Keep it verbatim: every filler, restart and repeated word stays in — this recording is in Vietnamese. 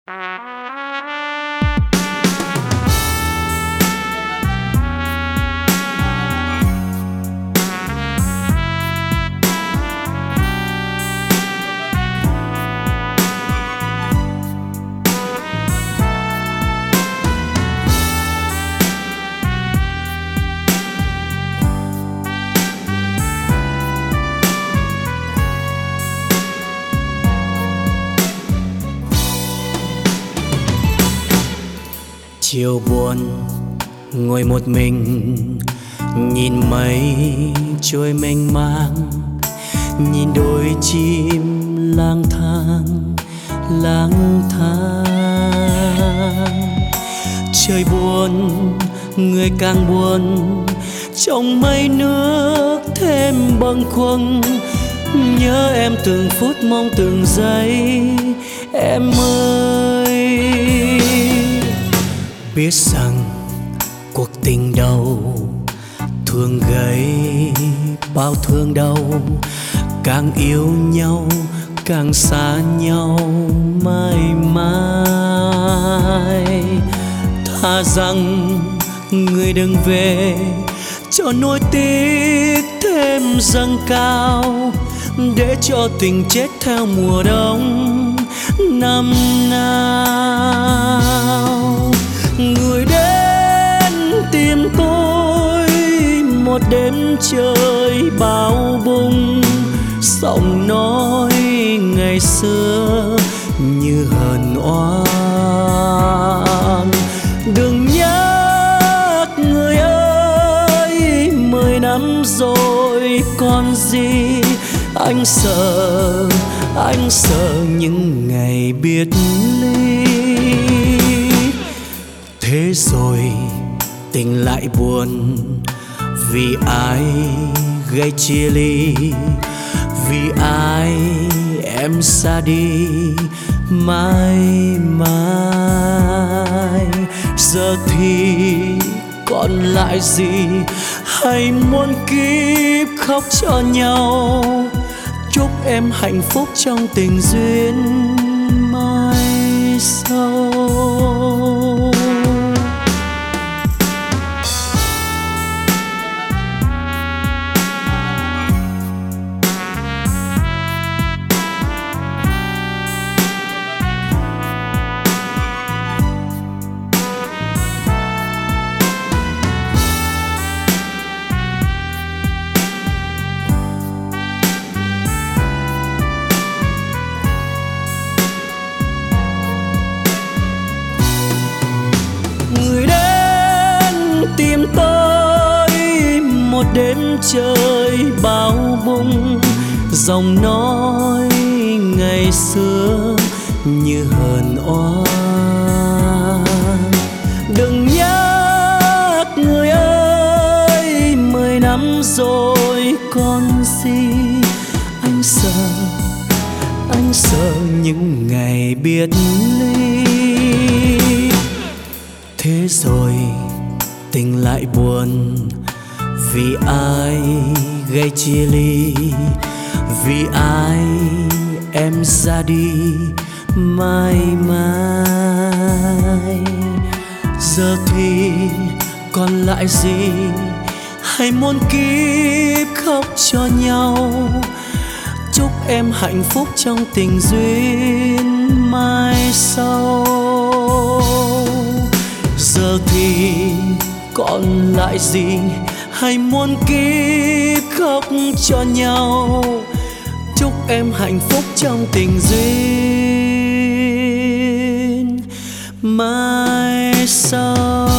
Chiều buồn ngồi một mình, nhìn mây trôi mênh mang, nhìn đôi chim lang thang lang thang. Trời buồn người càng buồn, trong mây nước thêm bâng khuâng. Nhớ em từng phút mong từng giây em ơi. Biết rằng cuộc tình đầu thương gây bao thương đau, càng yêu nhau càng xa nhau mãi mãi. Thà rằng người đừng về cho nỗi tiếc thêm dâng cao, để cho tình chết theo mùa đông năm nào. Người đến tìm tôi một đêm trời bao bùng, giọng nói ngày xưa như hờn oan. Đừng nhắc người ơi, mười năm rồi còn gì. Anh sợ, anh sợ những ngày biệt ly. Thế rồi tình lại buồn, vì ai gây chia ly, vì ai em xa đi mãi mãi. Giờ thì còn lại gì, hay muôn kiếp khóc cho nhau. Chúc em hạnh phúc trong tình duyên mai sau. Tìm tôi một đêm trời bao bùng, giọng nói ngày xưa như hờn oan. Đừng nhắc người ơi, mười năm rồi còn gì. Anh sợ, anh sợ những ngày biệt ly. Thế rồi tình lại buồn, vì ai gây chia ly, vì ai em ra đi mãi mãi. Giờ thì còn lại gì, hay muôn kiếp khóc cho nhau. Chúc em hạnh phúc trong tình duyên mai sau. Giờ thì còn lại gì, hay muôn kiếp khóc cho nhau. Chúc em hạnh phúc trong tình duyên mai sau.